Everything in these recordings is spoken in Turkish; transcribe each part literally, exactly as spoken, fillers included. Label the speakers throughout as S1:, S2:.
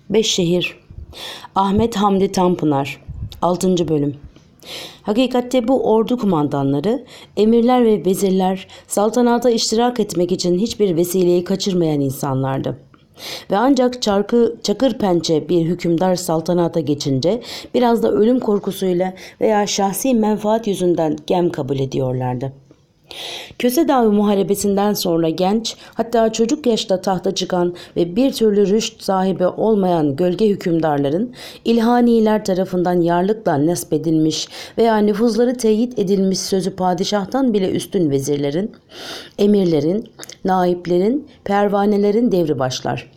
S1: Beş Şehir. Ahmet Hamdi Tanpınar. altıncı. Bölüm. Hakikatte bu ordu kumandanları, emirler ve vezirler saltanata iştirak etmek için hiçbir vesileyi kaçırmayan insanlardı. Ve ancak çarkı, çakır pençe bir hükümdar saltanata geçince biraz da ölüm korkusuyla veya şahsi menfaat yüzünden gem kabul ediyorlardı. Köse Dağı muharebesinden sonra genç, hatta çocuk yaşta tahta çıkan ve bir türlü rüşt sahibi olmayan gölge hükümdarların, ilhaniler tarafından yarlıkla nesbedilmiş veya nüfuzları teyit edilmiş sözü padişahtan bile üstün vezirlerin, emirlerin, naiplerin, pervanelerin devri başlar.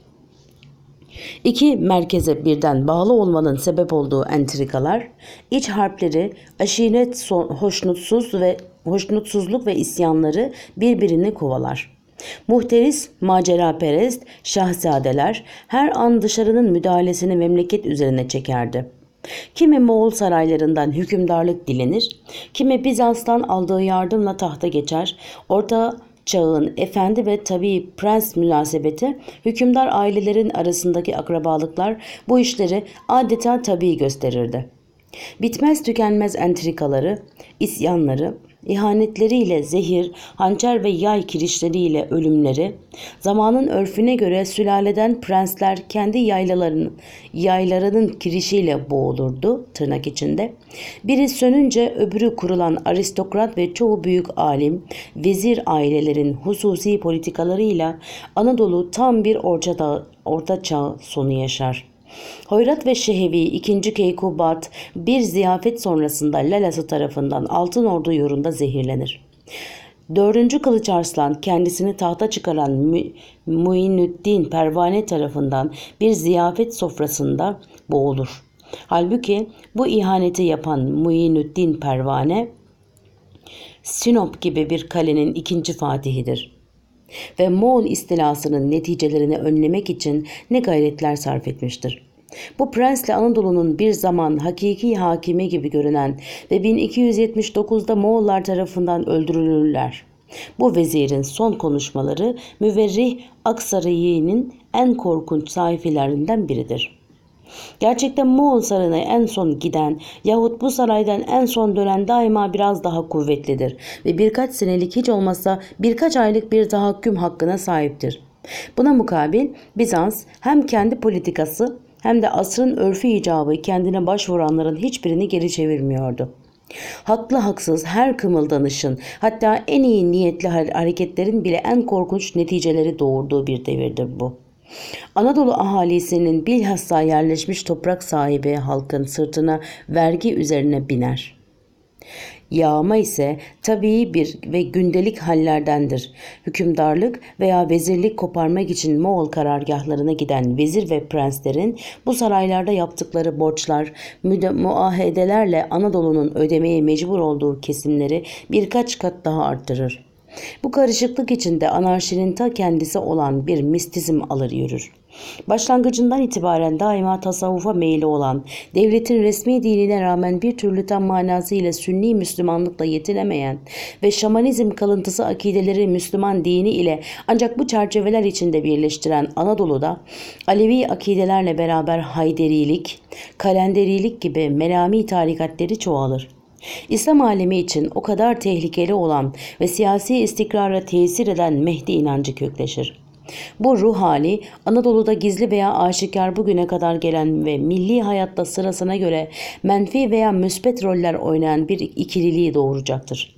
S1: İki merkeze birden bağlı olmanın sebep olduğu entrikalar, iç harpleri, aşiret son, hoşnutsuz ve hoşnutsuzluk ve isyanları birbirini kovalar. Muhteris, maceraperest, şahzadeler her an dışarının müdahalesini memleket üzerine çekerdi. Kimi Moğol saraylarından hükümdarlık dilenir, kimi Bizans'tan aldığı yardımla tahta geçer, orta çağın efendi ve tabii prens münasebeti, hükümdar ailelerin arasındaki akrabalıklar bu işleri adeta tabii gösterirdi. Bitmez tükenmez entrikaları, isyanları, ihanetleriyle zehir, hançer ve yay kirişleriyle ölümleri, zamanın örfüne göre sülaleden prensler kendi yaylalarının, yaylarının kirişiyle boğulurdu tırnak içinde. Biri sönünce öbürü kurulan aristokrat ve çoğu büyük alim, vezir ailelerin hususi politikalarıyla Anadolu tam bir orta, orta çağ sonu yaşar. Hoyrat ve Şehevi ikinci. Keykubat bir ziyafet sonrasında Lalası tarafından Altın Ordu yolunda zehirlenir. dördüncü. Kılıç Arslan kendisini tahta çıkaran Mü Muinuddin Pervane tarafından bir ziyafet sofrasında boğulur. Halbuki bu ihaneti yapan Muinuddin Pervane, Sinop gibi bir kalenin ikinci fatihidir ve Moğol istilasının neticelerini önlemek için ne gayretler sarf etmiştir. Bu prensle Anadolu'nun bir zaman hakiki hakimi gibi görünen ve bin iki yüz yetmiş dokuzda Moğollar tarafından öldürülürler. Bu vezirin son konuşmaları Müverrih Aksaray'ın en korkunç sayfelerinden biridir. Gerçekten Moğol sarayına en son giden yahut bu saraydan en son dönen daima biraz daha kuvvetlidir ve birkaç senelik hiç olmazsa birkaç aylık bir tahakküm hakkına sahiptir. Buna mukabil Bizans hem kendi politikası hem de asrın örfü icabı kendine başvuranların hiçbirini geri çevirmiyordu. Haklı haksız her kımıldanışın, hatta en iyi niyetli hareketlerin bile en korkunç neticeleri doğurduğu bir devirdir bu. Anadolu ahalisinin bilhassa yerleşmiş toprak sahibi halkın sırtına vergi üzerine biner. Yağma ise tabii bir ve gündelik hallerdendir. Hükümdarlık veya vezirlik koparmak için Moğol karargahlarına giden vezir ve prenslerin bu saraylarda yaptıkları borçlar, muahedelerle Anadolu'nun ödemeye mecbur olduğu kesimleri birkaç kat daha arttırır. Bu karışıklık içinde anarşinin ta kendisi olan bir mistizm alır yürür. Başlangıcından itibaren daima tasavvufa meyli olan, devletin resmi dinine rağmen bir türlü tam manasıyla Sünni Müslümanlıkla yetinemeyen ve şamanizm kalıntısı akideleri Müslüman dini ile ancak bu çerçeveler içinde birleştiren Anadolu'da Alevi akidelerle beraber Hayderilik, Kalenderilik gibi melami tarikatleri çoğalır. İslam alemi için o kadar tehlikeli olan ve siyasi istikrara tesir eden Mehdi inancı kökleşir. Bu ruh hali Anadolu'da gizli veya aşikar bugüne kadar gelen ve milli hayatta sırasına göre menfi veya müspet roller oynayan bir ikililiği doğuracaktır.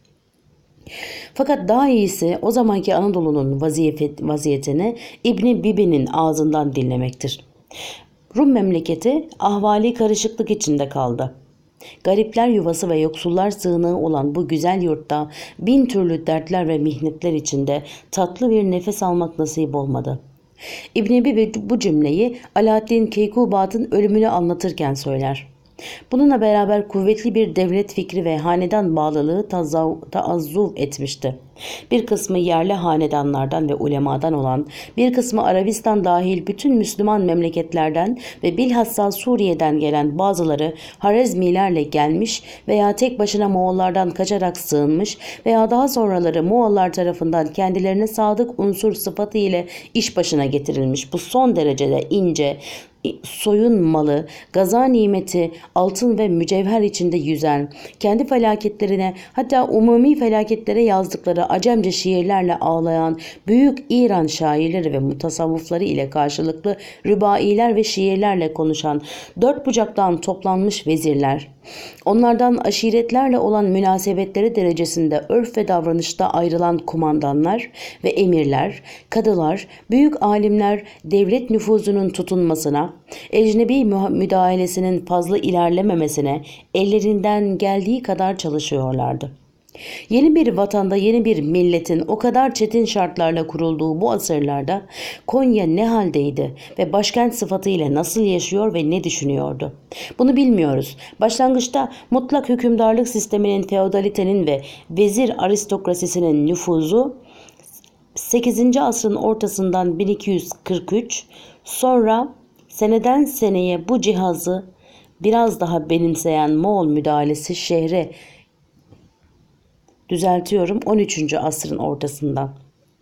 S1: Fakat daha iyisi o zamanki Anadolu'nun vaziyetini İbn Bibi'nin ağzından dinlemektir. Rum memleketi ahvali karışıklık içinde kaldı. Garipler yuvası ve yoksullar sığınağı olan bu güzel yurtta bin türlü dertler ve mihnetler içinde tatlı bir nefes almak nasip olmadı. İbn Bibi bu cümleyi Alaaddin Keykubat'ın ölümünü anlatırken söyler. Bununla beraber kuvvetli bir devlet fikri ve hanedan bağlılığı taazzuf etmişti. Bir kısmı yerli hanedanlardan ve ulemadan olan, bir kısmı Arabistan dahil bütün Müslüman memleketlerden ve bilhassa Suriye'den gelen bazıları Harezmilerle gelmiş veya tek başına Moğollardan kaçarak sığınmış veya daha sonraları Moğollar tarafından kendilerine sadık unsur sıfatı ile iş başına getirilmiş bu son derecede ince, soyun malı, gaza nimeti, altın ve mücevher içinde yüzen, kendi felaketlerine hatta umumi felaketlere yazdıkları Acemce şiirlerle ağlayan büyük İran şairleri ve mutasavvıfları ile karşılıklı rübailer ve şiirlerle konuşan dört bucaktan toplanmış vezirler, onlardan aşiretlerle olan münasebetleri derecesinde örf ve davranışta ayrılan kumandanlar ve emirler, kadılar, büyük alimler devlet nüfuzunun tutunmasına, ecnebi müdahalesinin fazla ilerlememesine ellerinden geldiği kadar çalışıyorlardı. Yeni bir vatanda yeni bir milletin o kadar çetin şartlarla kurulduğu bu asırlarda Konya ne haldeydi ve başkent sıfatıyla nasıl yaşıyor ve ne düşünüyordu? Bunu bilmiyoruz. Başlangıçta mutlak hükümdarlık sisteminin, feodalitenin ve vezir aristokrasisinin nüfuzu sekizinci asrın ortasından bin iki yüz kırk üç, sonra seneden seneye bu cihazı biraz daha benimseyen Moğol müdahalesi şehre Düzeltiyorum on üçüncü asrın ortasından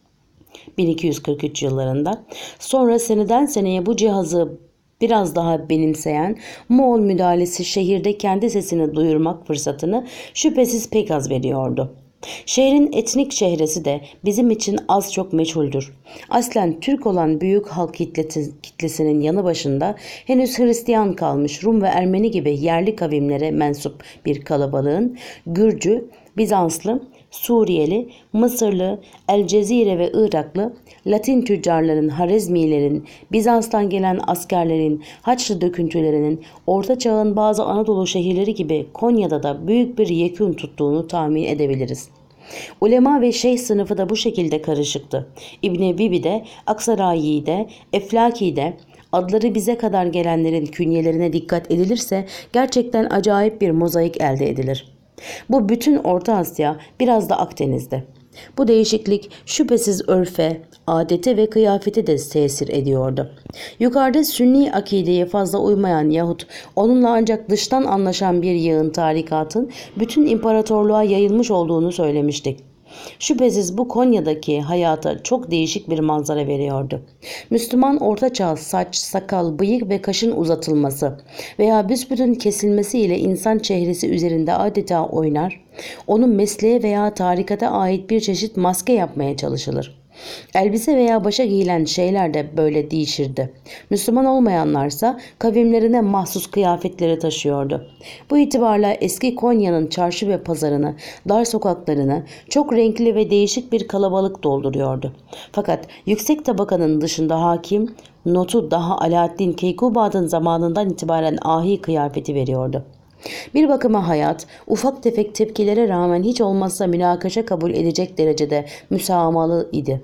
S1: bin iki yüz kırk üç yıllarında, sonra seneden seneye bu cihazı biraz daha benimseyen Moğol müdahalesi şehirde kendi sesini duyurmak fırsatını şüphesiz pek az veriyordu. Şehrin etnik çehresi de bizim için az çok meçhuldür. Aslen Türk olan büyük halk kitlesinin yanı başında henüz Hristiyan kalmış Rum ve Ermeni gibi yerli kavimlere mensup bir kalabalığın Gürcü, Bizanslı, Suriyeli, Mısırlı, El Cezire ve Iraklı, Latin tüccarların, Harezmilerin, Bizans'tan gelen askerlerin, Haçlı döküntülerinin, Orta Çağ'ın bazı Anadolu şehirleri gibi Konya'da da büyük bir yekün tuttuğunu tahmin edebiliriz. Ulema ve şeyh sınıfı da bu şekilde karışıktı. İbn-i Bibi'de, Aksarayi'de, Eflaki'de, adları bize kadar gelenlerin künyelerine dikkat edilirse gerçekten acayip bir mozaik elde edilir. Bu bütün Orta Asya, biraz da Akdeniz'de. Bu değişiklik şüphesiz örfe, adete ve kıyafete de tesir ediyordu. Yukarıda Sünni akideye fazla uymayan yahut onunla ancak dıştan anlaşan bir yığın tarikatın bütün imparatorluğa yayılmış olduğunu söylemiştik. Şüphesiz bu Konya'daki hayata çok değişik bir manzara veriyordu. Müslüman ortaçağ saç, sakal, bıyık ve kaşın uzatılması veya büsbütün kesilmesiyle insan çehresi üzerinde adeta oynar, onun mesleğe veya tarikata ait bir çeşit maske yapmaya çalışılır. Elbise veya başa giyilen şeyler de böyle değişirdi. Müslüman olmayanlarsa kavimlerine mahsus kıyafetleri taşıyordu. Bu itibarla eski Konya'nın çarşı ve pazarını, dar sokaklarını çok renkli ve değişik bir kalabalık dolduruyordu. Fakat yüksek tabakanın dışında hakim, notu daha Alaaddin Keykubad'ın zamanından itibaren ahi kıyafeti veriyordu. Bir bakıma hayat, ufak tefek tepkilere rağmen hiç olmazsa münakaşa kabul edecek derecede müsamahalı idi.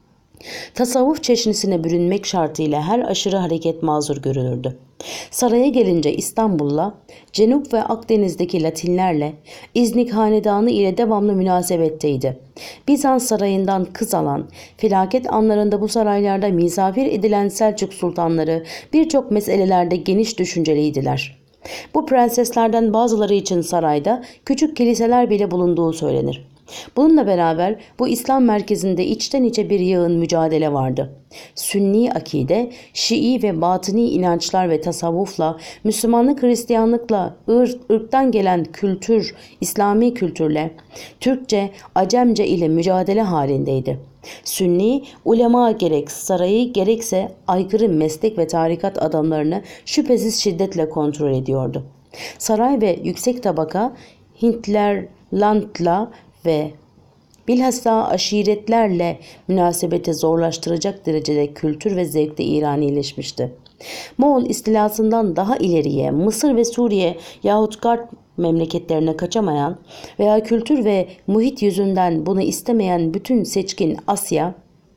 S1: Tasavvuf çeşnisine bürünmek şartıyla her aşırı hareket mazur görülürdü. Saraya gelince İstanbul'la, Cenup ve Akdeniz'deki Latinlerle, İznik hanedanı ile devamlı münasebetteydi. Bizans sarayından kız alan, felaket anlarında bu saraylarda misafir edilen Selçuk sultanları birçok meselelerde geniş düşünceliydiler. Bu prenseslerden bazıları için sarayda küçük kiliseler bile bulunduğu söylenir. Bununla beraber bu İslam merkezinde içten içe bir yığın mücadele vardı. Sünni akide, Şii ve batıni inançlar ve tasavvufla, Müslümanlık Hristiyanlıkla, ırk, ırktan gelen kültür, İslami kültürle, Türkçe, Acemce ile mücadele halindeydi. Sünni, ulema gerek sarayı gerekse aykırı meslek ve tarikat adamlarını şüphesiz şiddetle kontrol ediyordu. Saray ve yüksek tabaka Hintler, Landla ve bilhassa aşiretlerle münasebeti zorlaştıracak derecede kültür ve zevkte İranileşmişti. Moğol istilasından daha ileriye Mısır ve Suriye yahut Garp memleketlerine kaçamayan veya kültür ve muhit yüzünden bunu istemeyen bütün seçkin Asya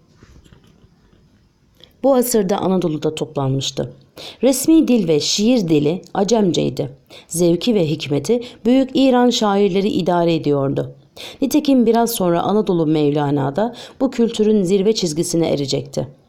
S1: bu asırda Anadolu'da toplanmıştı. Resmi dil ve şiir dili Acemceydi. Zevki ve hikmeti büyük İran şairleri idare ediyordu. Nitekim biraz sonra Anadolu Mevlana'da bu kültürün zirve çizgisine erecekti.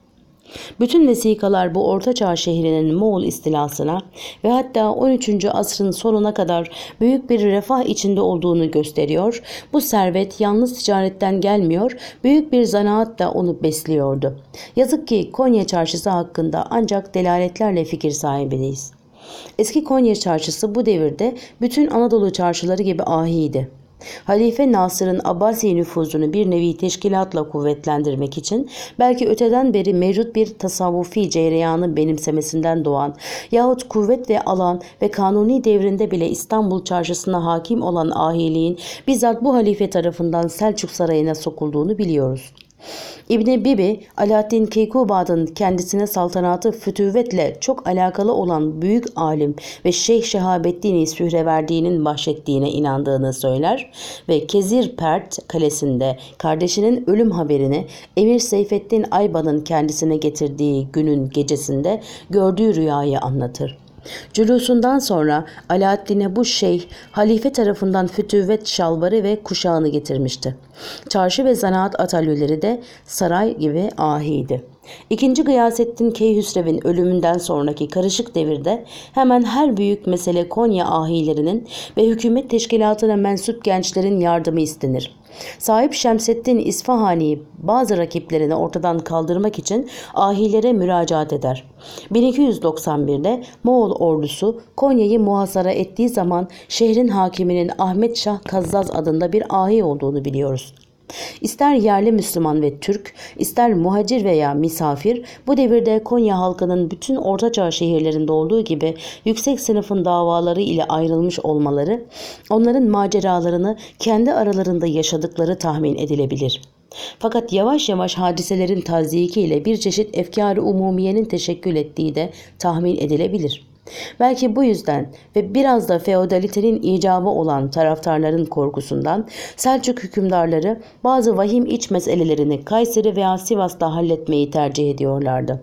S1: Bütün vesikalar bu ortaçağ şehrinin Moğol istilasına ve hatta on üçüncü asrın sonuna kadar büyük bir refah içinde olduğunu gösteriyor. Bu servet yalnız ticaretten gelmiyor, büyük bir zanaat da onu besliyordu. Yazık ki Konya çarşısı hakkında ancak delaletlerle fikir sahibiyiz. Eski Konya çarşısı bu devirde bütün Anadolu çarşıları gibi ahiydi. Halife Nasır'ın Abbasi nüfuzunu bir nevi teşkilatla kuvvetlendirmek için belki öteden beri mevcut bir tasavvufi cereyanı benimsemesinden doğan yahut kuvvet ve alan ve kanuni devrinde bile İstanbul çarşısına hakim olan ahiliğin bizzat bu halife tarafından Selçuk Sarayı'na sokulduğunu biliyoruz. İbni Bibi, Alaaddin Keykubad'ın kendisine saltanatı fütüvvetle çok alakalı olan büyük alim ve Şeyh Şehabettin'i Sühreverdi'nin bahşettiğine inandığını söyler ve Kezirpert kalesinde kardeşinin ölüm haberini Emir Seyfettin Ayban'ın kendisine getirdiği günün gecesinde gördüğü rüyayı anlatır. Culusundan sonra Alaaddin'e bu şeyh halife tarafından fütüvvet şalvarı ve kuşağını getirmişti. Çarşı ve zanaat atölyeleri de saray gibi ahiydi. İkinci Gıyasettin Keyhüsrev'in ölümünden sonraki karışık devirde hemen her büyük mesele Konya ahilerinin ve hükümet teşkilatına mensup gençlerin yardımı istenir. Sahip Şemseddin İsfahani bazı rakiplerini ortadan kaldırmak için ahilere müracaat eder. bin iki yüz doksan birde Moğol ordusu Konya'yı muhasara ettiği zaman şehrin hakiminin Ahmet Şah Kazzaz adında bir ahi olduğunu biliyoruz. İster yerli Müslüman ve Türk, ister muhacir veya misafir, bu devirde Konya halkının bütün ortaçağ şehirlerinde olduğu gibi yüksek sınıfın davaları ile ayrılmış olmaları, onların maceralarını kendi aralarında yaşadıkları tahmin edilebilir. Fakat yavaş yavaş hadiselerin tazyiki ile bir çeşit efkâr-ı umumiyenin teşekkül ettiği de tahmin edilebilir. Belki bu yüzden ve biraz da feodalitenin icabı olan taraftarların korkusundan Selçuk hükümdarları bazı vahim iç meselelerini Kayseri veya Sivas'ta halletmeyi tercih ediyorlardı.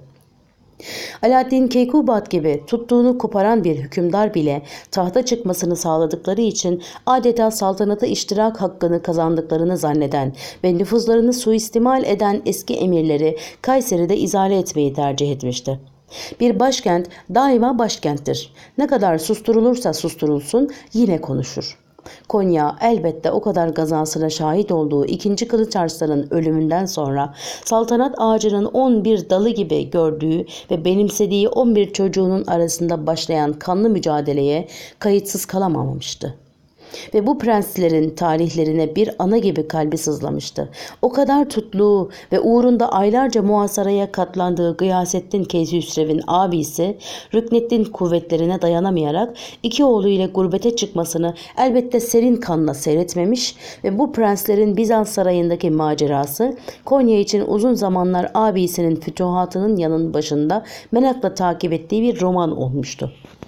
S1: Alaaddin Keykubad gibi tuttuğunu koparan bir hükümdar bile tahta çıkmasını sağladıkları için adeta saltanata iştirak hakkını kazandıklarını zanneden ve nüfuzlarını suistimal eden eski emirleri Kayseri'de izale etmeyi tercih etmişti. Bir başkent daima başkenttir. Ne kadar susturulursa susturulsun yine konuşur. Konya elbette o kadar gazasına şahit olduğu ikinci Kılıç Arslan'ın ölümünden sonra saltanat ağacının on bir dalı gibi gördüğü ve benimsediği on bir çocuğunun arasında başlayan kanlı mücadeleye kayıtsız kalamamıştı. Ve bu prenslerin tarihlerine bir ana gibi kalbi sızlamıştı. O kadar tutluğu ve uğrunda aylarca muhasaraya katlandığı Gıyasettin Keyhüsrev'in abisi Rükneddin kuvvetlerine dayanamayarak iki oğluyla gurbete çıkmasını elbette serin kanla seyretmemiş ve bu prenslerin Bizans sarayındaki macerası Konya için uzun zamanlar abisinin fütuhatının yanın başında merakla takip ettiği bir roman olmuştu.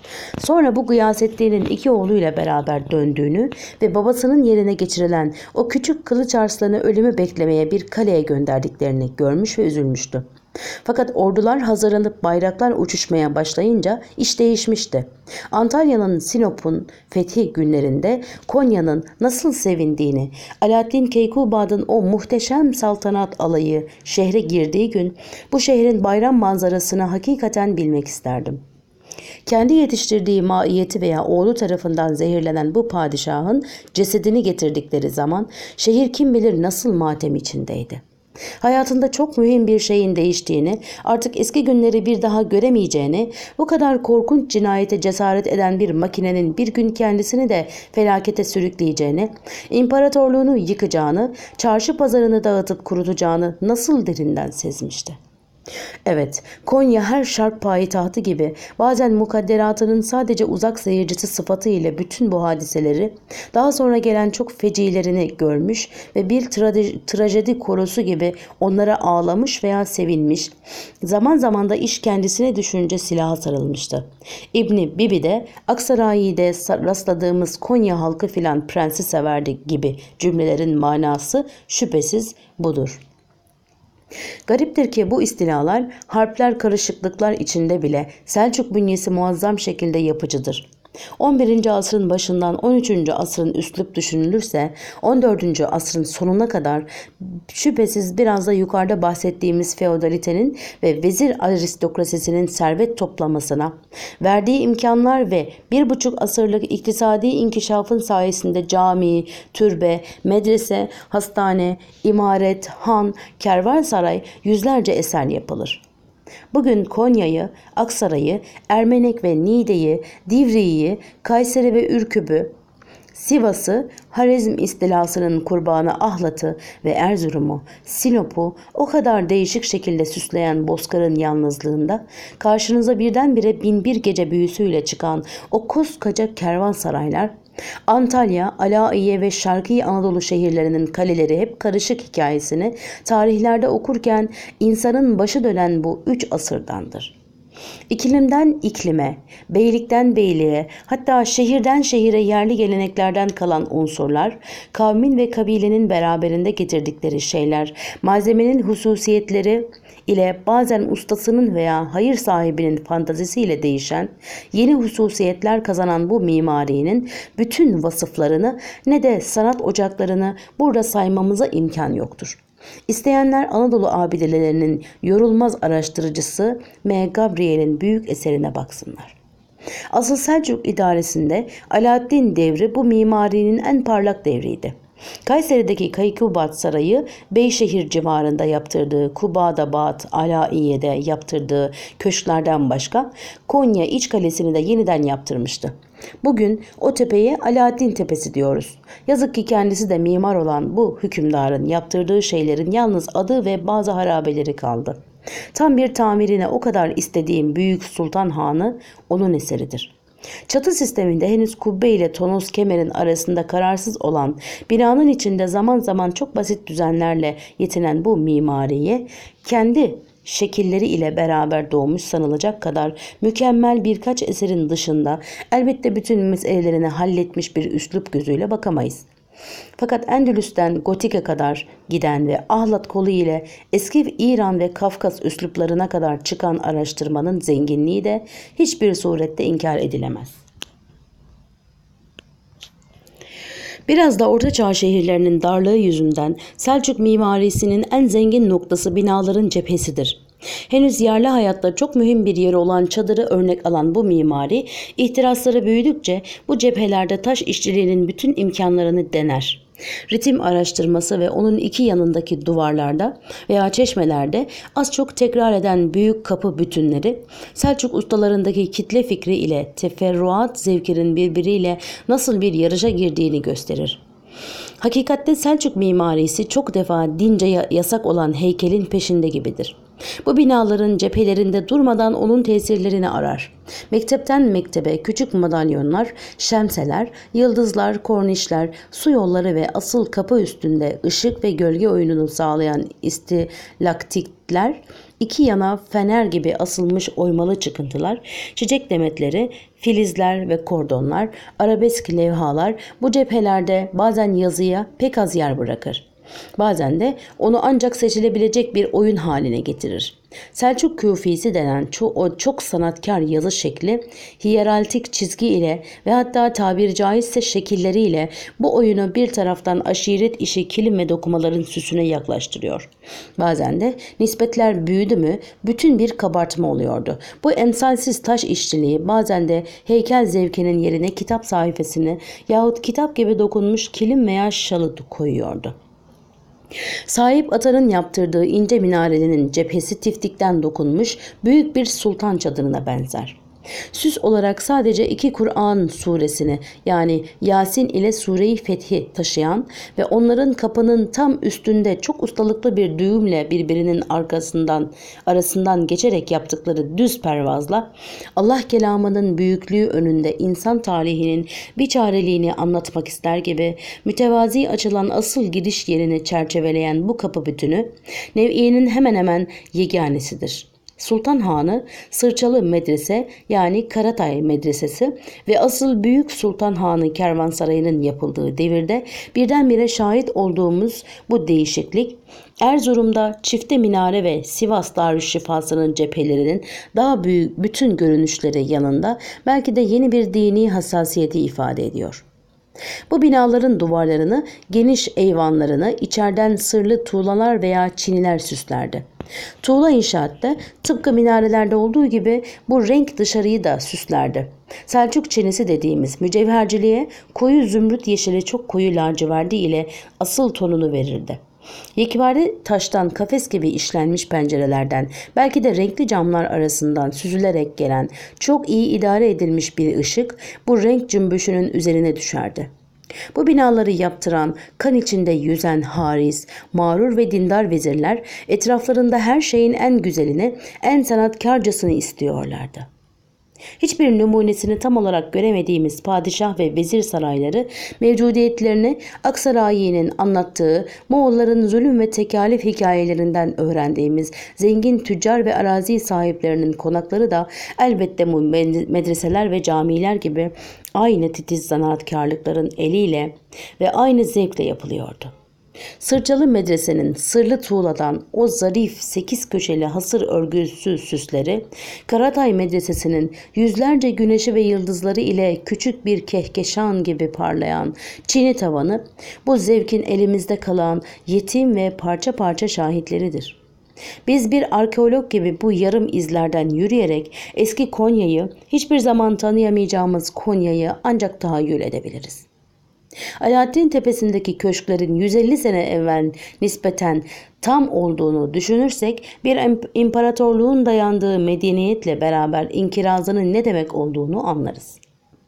S1: Sonra bu Gıyasettin'in iki oğluyla beraber döndüğünü ve babasının yerine geçirilen o küçük Kılıç Arslan'ı ölümü beklemeye bir kaleye gönderdiklerini görmüş ve üzülmüştü. Fakat ordular hazırlanıp bayraklar uçuşmaya başlayınca iş değişmişti. Antalya'nın Sinop'un fethi günlerinde Konya'nın nasıl sevindiğini, Alaaddin Keykubad'ın o muhteşem saltanat alayı şehre girdiği gün bu şehrin bayram manzarasını hakikaten bilmek isterdim. Kendi yetiştirdiği maiyeti veya oğlu tarafından zehirlenen bu padişahın cesedini getirdikleri zaman şehir kim bilir nasıl matem içindeydi. Hayatında çok mühim bir şeyin değiştiğini, artık eski günleri bir daha göremeyeceğini, bu kadar korkunç cinayete cesaret eden bir makinenin bir gün kendisini de felakete sürükleyeceğini, imparatorluğunu yıkacağını, çarşı pazarını dağıtıp kurutacağını nasıl derinden sezmişti. Evet, Konya her şark payitahtı gibi bazen mukadderatının sadece uzak seyircisi sıfatı ile bütün bu hadiseleri, daha sonra gelen çok fecilerini görmüş ve bir trajedi, trajedi korosu gibi onlara ağlamış veya sevinmiş, zaman zaman da iş kendisine düşünce silaha sarılmıştı. İbni Bibi de Aksaray'da rastladığımız Konya halkı filan prensi severdi gibi cümlelerin manası şüphesiz budur. Gariptir ki bu istilalar, harpler, karışıklıklar içinde bile Selçuk bünyesi muazzam şekilde yapıcıdır. on birinci asrın başından on üçüncü asrın üslup düşünülürse on dördüncü asrın sonuna kadar şüphesiz biraz da yukarıda bahsettiğimiz feodalitenin ve vezir aristokrasisinin servet toplamasına verdiği imkanlar ve bir buçuk asırlık iktisadi inkişafın sayesinde cami, türbe, medrese, hastane, imaret, han, kervansaray, yüzlerce eser yapılır. Bugün Konya'yı, Aksaray'ı, Ermenek ve Niğde'yi, Divriği, Kayseri ve Ürküp'ü, Sivas'ı, Harizm istilasının kurbanı Ahlat'ı ve Erzurum'u, Sinop'u o kadar değişik şekilde süsleyen Bozkır'ın yalnızlığında karşınıza birdenbire binbir gece büyüsüyle çıkan o koskoca kervansaraylar, Antalya, Alahiye ve Şarkı Anadolu şehirlerinin kaleleri hep karışık hikayesini tarihlerde okurken insanın başı dönen bu üç asırdandır. İklimden iklime, beylikten beyliğe, hatta şehirden şehire yerli geleneklerden kalan unsurlar, kavmin ve kabilenin beraberinde getirdikleri şeyler, malzemenin hususiyetleri ile bazen ustasının veya hayır sahibinin fantazisiyle değişen, yeni hususiyetler kazanan bu mimarinin bütün vasıflarını ne de sanat ocaklarını burada saymamıza imkan yoktur. İsteyenler Anadolu abidelerinin yorulmaz araştırıcısı M. Gabriel'in büyük eserine baksınlar. Asıl Selçuk idaresinde Alaaddin devri bu mimarinin en parlak devriydi. Kayseri'deki Kaykubat Sarayı, Beyşehir civarında yaptırdığı Kubadabat, Alahiye'de yaptırdığı köşklerden başka Konya İç Kalesi'ni de yeniden yaptırmıştı. Bugün o tepeye Alaaddin Tepesi diyoruz. Yazık ki kendisi de mimar olan bu hükümdarın yaptırdığı şeylerin yalnız adı ve bazı harabeleri kaldı. Tam bir tamirine o kadar istediğim Büyük Sultan Hanı onun eseridir. Çatı sisteminde henüz kubbe ile tonoz kemerin arasında kararsız olan, binanın içinde zaman zaman çok basit düzenlerle yetinen bu mimariye, kendi şekilleri ile beraber doğmuş sanılacak kadar mükemmel birkaç eserin dışında elbette bütün meselelerini halletmiş bir üslup gözüyle bakamayız. Fakat Endülüs'ten Gotik'e kadar giden ve Ahlat kolu ile eski İran ve Kafkas üsluplarına kadar çıkan araştırmanın zenginliği de hiçbir surette inkar edilemez. Biraz da Ortaçağ şehirlerinin darlığı yüzünden Selçuk mimarisinin en zengin noktası binaların cephesidir. Henüz yerli hayatta çok mühim bir yeri olan çadırı örnek alan bu mimari, ihtirasları büyüdükçe bu cephelerde taş işçiliğinin bütün imkanlarını dener. Ritim araştırması ve onun iki yanındaki duvarlarda veya çeşmelerde az çok tekrar eden büyük kapı bütünleri, Selçuk ustalarındaki kitle fikri ile teferruat zevkinin birbiriyle nasıl bir yarışa girdiğini gösterir. Hakikatte Selçuk mimarisi çok defa dince yasak olan heykelin peşinde gibidir. Bu binaların cephelerinde durmadan onun tesirlerini arar. Mektepten mektebe küçük madalyonlar, şemseler, yıldızlar, kornişler, su yolları ve asıl kapı üstünde ışık ve gölge oyununu sağlayan istilaktikler, iki yana fener gibi asılmış oymalı çıkıntılar, çiçek demetleri, filizler ve kordonlar, arabesk levhalar bu cephelerde bazen yazıya pek az yer bırakır. Bazen de onu ancak seçilebilecek bir oyun haline getirir. Selçuk küfisi denen çok, o çok sanatkar yazı şekli, hiyeraltik çizgi ile ve hatta tabiri caizse şekilleriyle bu oyunu bir taraftan aşiret işi kilim ve dokumaların süsüne yaklaştırıyor. Bazen de nispetler büyüdü mü bütün bir kabartma oluyordu. Bu emsalsiz taş işçiliği bazen de heykel zevkinin yerine kitap sayfasını yahut kitap gibi dokunmuş kilim veya şalı koyuyordu. Sahip Atar'ın yaptırdığı ince minarelinin cephesi tiftikten dokunmuş büyük bir sultan çadırına benzer. Süs olarak sadece iki Kur'an suresini yani Yasin ile Sure-i Fethi taşıyan ve onların kapının tam üstünde çok ustalıklı bir düğümle birbirinin arkasından arasından geçerek yaptıkları düz pervazla Allah kelamının büyüklüğü önünde insan tarihinin biçareliğini anlatmak ister gibi mütevazi açılan asıl giriş yerini çerçeveleyen bu kapı bütünü nev'iyenin hemen hemen yeganesidir. Sultan Hanı, Sırçalı Medrese yani Karatay Medresesi ve asıl Büyük Sultan Hanı Kervansarayı'nın yapıldığı devirde birdenbire şahit olduğumuz bu değişiklik, Erzurum'da çifte minare ve Sivas Darüşşifası'nın cephelerinin daha büyük bütün görünüşleri yanında belki de yeni bir dini hassasiyeti ifade ediyor. Bu binaların duvarlarını, geniş eyvanlarını içeriden sırlı tuğlalar veya çiniler süslerdi. Tuğla inşaatta tıpkı minarelerde olduğu gibi bu renk dışarıyı da süslerdi. Selçuk çinisi dediğimiz mücevherciliğe koyu zümrüt yeşili çok koyu laciverdi ile asıl tonunu verirdi. Yekpare taştan kafes gibi işlenmiş pencerelerden belki de renkli camlar arasından süzülerek gelen çok iyi idare edilmiş bir ışık bu renk cümbüşünün üzerine düşerdi. Bu binaları yaptıran, kan içinde yüzen haris, mağrur ve dindar vezirler etraflarında her şeyin en güzelini, en sanatkarcasını istiyorlardı. Hiçbir numunesini tam olarak göremediğimiz padişah ve vezir sarayları mevcudiyetlerini Aksarayi'nin anlattığı Moğolların zulüm ve tekalif hikayelerinden öğrendiğimiz zengin tüccar ve arazi sahiplerinin konakları da elbette bu medreseler ve camiler gibi aynı titiz zanaatkarlıkların eliyle ve aynı zevkle yapılıyordu. Sırçalı Medrese'nin sırlı tuğladan o zarif sekiz köşeli hasır örgüsü süsleri, Karatay Medresesi'nin yüzlerce güneşi ve yıldızları ile küçük bir kehkeşan gibi parlayan çini tavanı, bu zevkin elimizde kalan yetim ve parça parça şahitleridir. Biz bir arkeolog gibi bu yarım izlerden yürüyerek eski Konya'yı, hiçbir zaman tanıyamayacağımız Konya'yı ancak tahayyül edebiliriz. Alaaddin Tepesi'ndeki köşklerin yüz elli sene evvel nispeten tam olduğunu düşünürsek bir imparatorluğun dayandığı medeniyetle beraber inkirazının ne demek olduğunu anlarız.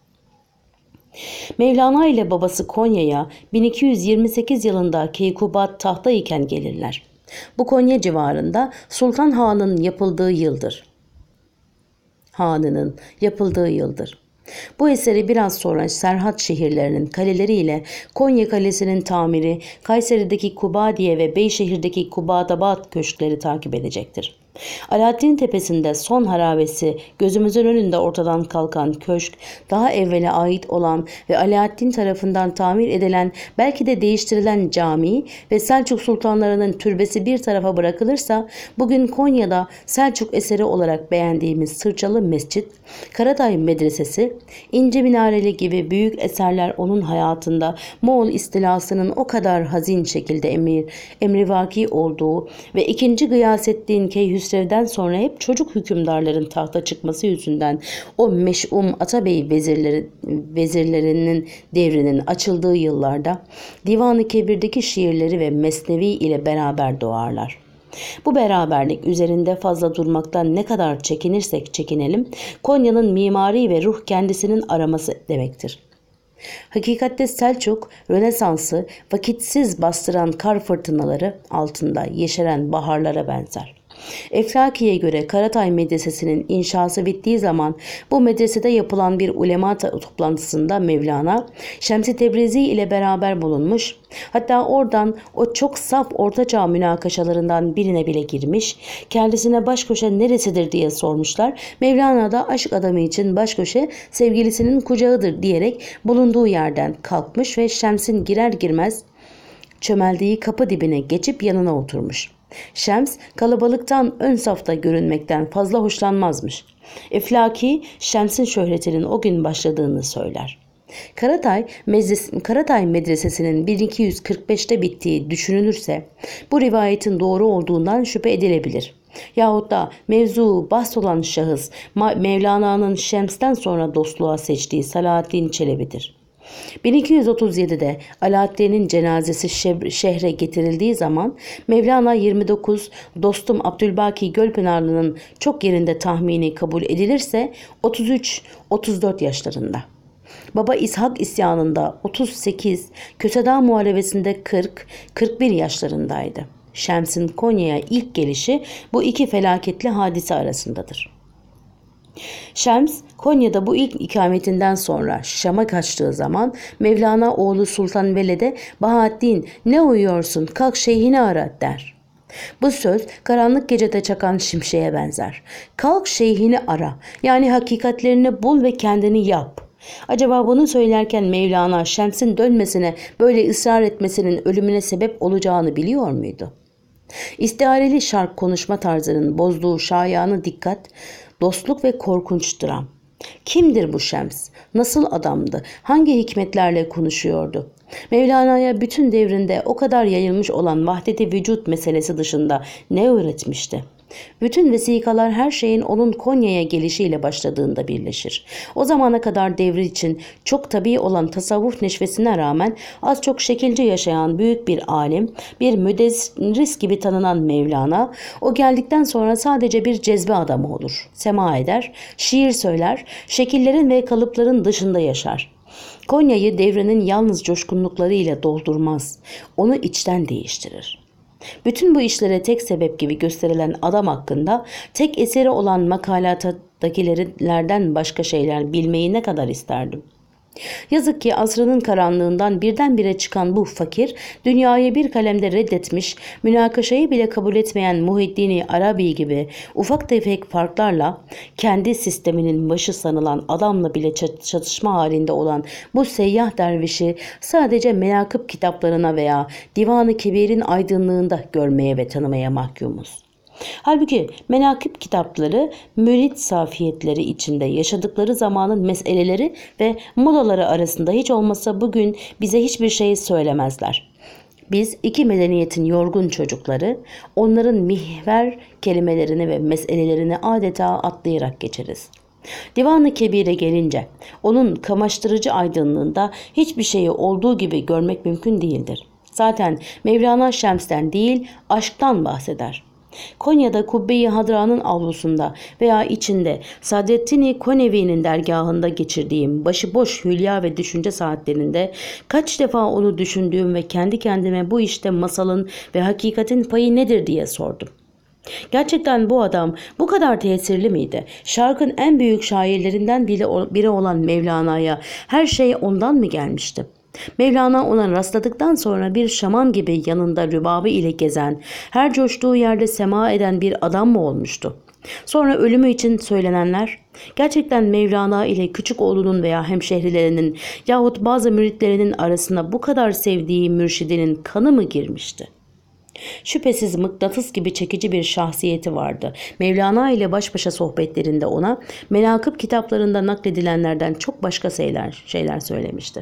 S1: Mevlana ile babası Konya'ya bin iki yüz yirmi sekiz yılında Keykubat tahta iken gelirler. Bu Konya civarında Sultan Han'ın yapıldığı yıldır. Hanı'nın yapıldığı yıldır. Bu eseri biraz sonra Serhat şehirlerinin kaleleriyle Konya Kalesi'nin tamiri, Kayseri'deki Kubadiye ve Beyşehir'deki Kubadabad köşkleri takip edecektir. Alaaddin Tepesi'nde son harabesi gözümüzün önünde ortadan kalkan köşk, daha evvele ait olan ve Alaaddin tarafından tamir edilen belki de değiştirilen cami ve Selçuk sultanlarının türbesi bir tarafa bırakılırsa, bugün Konya'da Selçuk eseri olarak beğendiğimiz Sırçalı Mescit, Karatay Medresesi, İnce Minareli gibi büyük eserler onun hayatında Moğol istilasının o kadar hazin şekilde emir, emrivaki olduğu ve ikinci Gıyasettin Keyhüsrev'den sonra hep çocuk hükümdarların tahta çıkması yüzünden o meş'um Atabey vezirleri, vezirlerinin devrinin açıldığı yıllarda Divan-ı Kebir'deki şiirleri ve Mesnevi ile beraber doğarlar. Bu beraberlik üzerinde fazla durmaktan ne kadar çekinirsek çekinelim, Konya'nın mimari ve ruh kendisinin araması demektir. Hakikatte Selçuk, Rönesans'ı vakitsiz bastıran kar fırtınaları altında yeşeren baharlara benzer. Eflaki'ye göre Karatay Medresesi'nin inşası bittiği zaman bu medresede yapılan bir ulema toplantısında Mevlana, Şems-i Tebrizi ile beraber bulunmuş, hatta oradan o çok saf ortaçağ münakaşalarından birine bile girmiş, kendisine başköşe neresidir diye sormuşlar. Mevlana da aşk adamı için başköşe sevgilisinin kucağıdır diyerek bulunduğu yerden kalkmış ve Şems'in girer girmez çömeldiği kapı dibine geçip yanına oturmuş. Şems kalabalıktan ön safta görünmekten fazla hoşlanmazmış. Eflaki Şems'in şöhretinin o gün başladığını söyler. Karatay, Meclis, Karatay Medresesi'nin bin iki yüz kırk beşte bittiği düşünülürse bu rivayetin doğru olduğundan şüphe edilebilir. Yahut da mevzu bahs olan şahıs Mevlana'nın Şems'ten sonra dostluğa seçtiği Salahaddin Çelebi'dir. bin iki yüz otuz yedide Alaaddin'in cenazesi şehre getirildiği zaman Mevlana yirmi dokuz, dostum Abdülbaki Gölpınarlı'nın çok yerinde tahmini kabul edilirse otuz üç otuz dört yaşlarında. Baba İshak isyanında otuz sekiz, Köseda Muharebesi'nde kırk kırk bir yaşlarındaydı. Şems'in Konya'ya ilk gelişi bu iki felaketli hadise arasındadır. Şems, Konya'da bu ilk ikametinden sonra Şam'a kaçtığı zaman Mevlana oğlu Sultan Veled'e "Bahattin, ne uyuyorsun, kalk şeyhini ara" der. Bu söz karanlık gecede çakan şimşeğe benzer. Kalk şeyhini ara, yani hakikatlerini bul ve kendini yap. Acaba bunu söylerken Mevlana Şems'in dönmesine, böyle ısrar etmesinin ölümüne sebep olacağını biliyor muydu? İstihareli şark konuşma tarzının bozduğu şayanı dikkat, dostluk ve korkunç dram. Kimdir bu Şems? Nasıl adamdı? Hangi hikmetlerle konuşuyordu? Mevlana'ya bütün devrinde o kadar yayılmış olan vahdeti vücut meselesi dışında ne öğretmişti? Bütün vesikalar her şeyin onun Konya'ya gelişiyle başladığında birleşir. O zamana kadar devri için çok tabii olan tasavvuf neşvesine rağmen az çok şekilci yaşayan büyük bir alim, bir müderris gibi tanınan Mevlana, o geldikten sonra sadece bir cezbe adamı olur. Sema eder, şiir söyler, şekillerin ve kalıpların dışında yaşar. Konya'yı devrinin yalnız coşkunluklarıyla doldurmaz, onu içten değiştirir. Bütün bu işlere tek sebep gibi gösterilen adam hakkında tek eseri olan makalatakilerden başka şeyler bilmeyi ne kadar isterdim. Yazık ki asrının karanlığından birdenbire çıkan bu fakir, dünyayı bir kalemde reddetmiş, münakaşayı bile kabul etmeyen Muhiddin Arabi gibi ufak tefek farklarla kendi sisteminin başı sanılan adamla bile çatışma halinde olan bu seyyah dervişi sadece menakıb kitaplarına veya Divan-ı Kebir'in aydınlığında görmeye ve tanımaya mahkumuz. Halbuki menakıb kitapları mürit safiyetleri içinde yaşadıkları zamanın meseleleri ve modaları arasında hiç olmasa bugün bize hiçbir şey söylemezler. Biz iki medeniyetin yorgun çocukları onların mihver kelimelerini ve meselelerini adeta atlayarak geçeriz. Divan-ı Kebir'e gelince onun kamaştırıcı aydınlığında hiçbir şeyi olduğu gibi görmek mümkün değildir. Zaten Mevlana Şems'ten değil aşktan bahseder. Konya'da Kubbe-i Hadra'nın avlusunda veya içinde Sadreddin Konevi'nin dergahında geçirdiğim başıboş hülya ve düşünce saatlerinde kaç defa onu düşündüğüm ve kendi kendime bu işte masalın ve hakikatin payı nedir diye sordum. Gerçekten bu adam bu kadar tesirli miydi? Şarkın en büyük şairlerinden biri olan Mevlana'ya her şey ondan mı gelmişti? Mevlana ona rastladıktan sonra bir şaman gibi yanında rübabı ile gezen, her coştuğu yerde sema eden bir adam mı olmuştu? Sonra ölümü için söylenenler, gerçekten Mevlana ile küçük oğlunun veya hemşehrilerinin yahut bazı müritlerinin arasına bu kadar sevdiği mürşidinin kanı mı girmişti? Şüphesiz mıknatıs gibi çekici bir şahsiyeti vardı. Mevlana ile baş başa sohbetlerinde ona menakıb kitaplarında nakledilenlerden çok başka şeyler, şeyler söylemişti.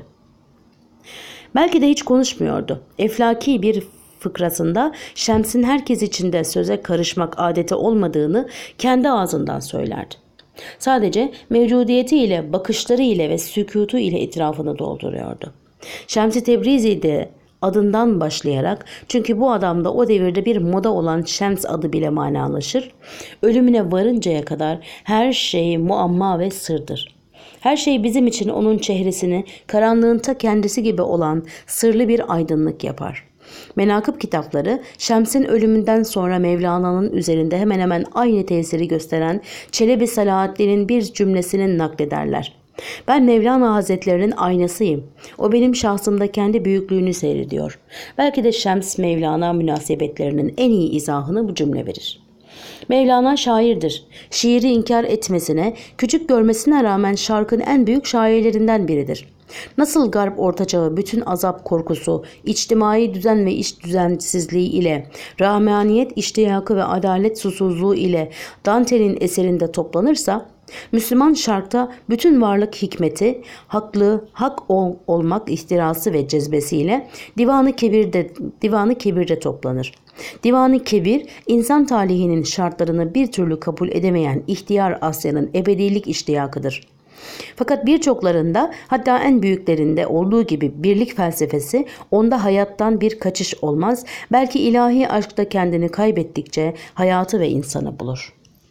S1: Belki de hiç konuşmuyordu. Eflaki bir fıkrasında Şems'in herkes içinde söze karışmak adeti olmadığını kendi ağzından söylerdi. Sadece mevcudiyeti ile, bakışları ile ve sükutu ile etrafını dolduruyordu. Şems-i Tebrizi de adından başlayarak, çünkü bu adamda o devirde bir moda olan Şems adı bile manalaşır, ölümüne varıncaya kadar her şey muamma ve sırdır. Her şey bizim için onun çehresini karanlığın ta kendisi gibi olan sırlı bir aydınlık yapar. Menakıb kitapları Şems'in ölümünden sonra Mevlana'nın üzerinde hemen hemen aynı tesiri gösteren Çelebi Salahaddin'in bir cümlesini naklederler. Ben Mevlana Hazretlerinin aynasıyım. O benim şahsımda kendi büyüklüğünü seyrediyor. Belki de Şems Mevlana münasebetlerinin en iyi izahını bu cümle verir. Mevlana şairdir. Şiiri inkar etmesine, küçük görmesine rağmen şarkın en büyük şairlerinden biridir. Nasıl Garp Ortaçağı bütün azap korkusu, içtimai düzen ve iç düzensizliği ile, rahmaniyet iştiyakı ve adalet susuzluğu ile Dante'nin eserinde toplanırsa, Müslüman şarkta bütün varlık hikmeti, haklı, hak ol, olmak ihtirası ve cezbesiyle Divan-ı Kebir'de, Divan-ı Kebir'de toplanır. Divan-ı Kebir, insan talihinin şartlarını bir türlü kabul edemeyen ihtiyar Asya'nın ebedilik iştiyakıdır. Fakat birçoklarında, hatta en büyüklerinde olduğu gibi birlik felsefesi onda hayattan bir kaçış olmaz, belki ilahi aşkta kendini kaybettikçe hayatı ve insanı bulur.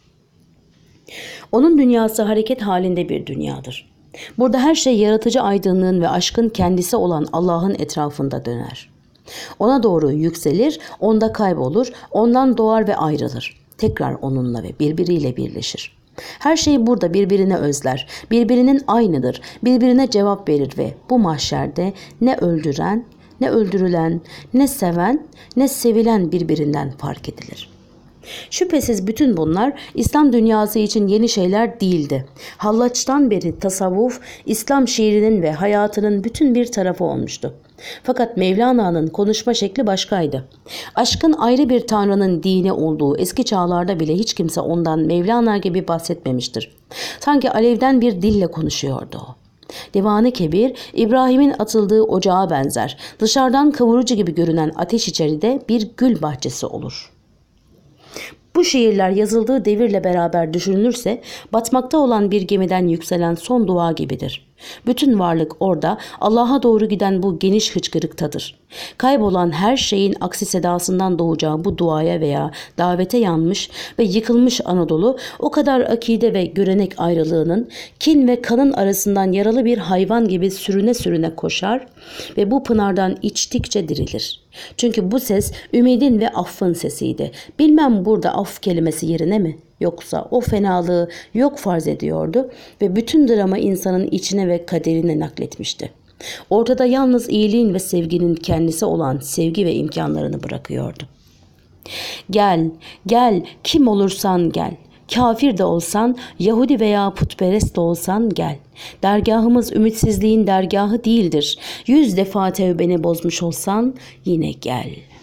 S1: Onun dünyası hareket halinde bir dünyadır. Burada her şey yaratıcı aydınlığın ve aşkın kendisi olan Allah'ın etrafında döner. Ona doğru yükselir, onda kaybolur, ondan doğar ve ayrılır. Tekrar onunla ve birbiriyle birleşir. Her şey burada birbirine özler, birbirinin aynıdır, birbirine cevap verir ve bu mahşerde ne öldüren ne öldürülen, ne seven, ne sevilen birbirinden fark edilir. Şüphesiz bütün bunlar İslam dünyası için yeni şeyler değildi. Hallaç'tan beri tasavvuf, İslam şiirinin ve hayatının bütün bir tarafı olmuştu. Fakat Mevlana'nın konuşma şekli başkaydı. Aşkın ayrı bir tanrının dini olduğu eski çağlarda bile hiç kimse ondan Mevlana gibi bahsetmemiştir. Sanki alevden bir dille konuşuyordu o. Divan-ı Kebir, İbrahim'in atıldığı ocağa benzer. Dışarıdan kavurucu gibi görünen ateş içeride bir gül bahçesi olur. Bu şiirler yazıldığı devirle beraber düşünülürse batmakta olan bir gemiden yükselen son dua gibidir. Bütün varlık orada Allah'a doğru giden bu geniş hıçkırıktadır. Kaybolan her şeyin aksi sedasından doğacağı bu duaya veya davete yanmış ve yıkılmış Anadolu o kadar akide ve görenek ayrılığının, kin ve kanın arasından yaralı bir hayvan gibi sürüne sürüne koşar ve bu pınardan içtikçe dirilir. Çünkü bu ses ümidin ve affın sesiydi. Bilmem burada af kelimesi yerine mi? Yoksa o fenalığı yok farz ediyordu ve bütün drama insanın içine ve kaderine nakletmişti. Ortada yalnız iyiliğin ve sevginin kendisi olan sevgi ve imkanlarını bırakıyordu. Gel, gel, kim olursan gel. Kafir de olsan, Yahudi veya putperest de olsan gel. Dergahımız ümitsizliğin dergahı değildir. Yüz defa tevbeni bozmuş olsan yine gel.''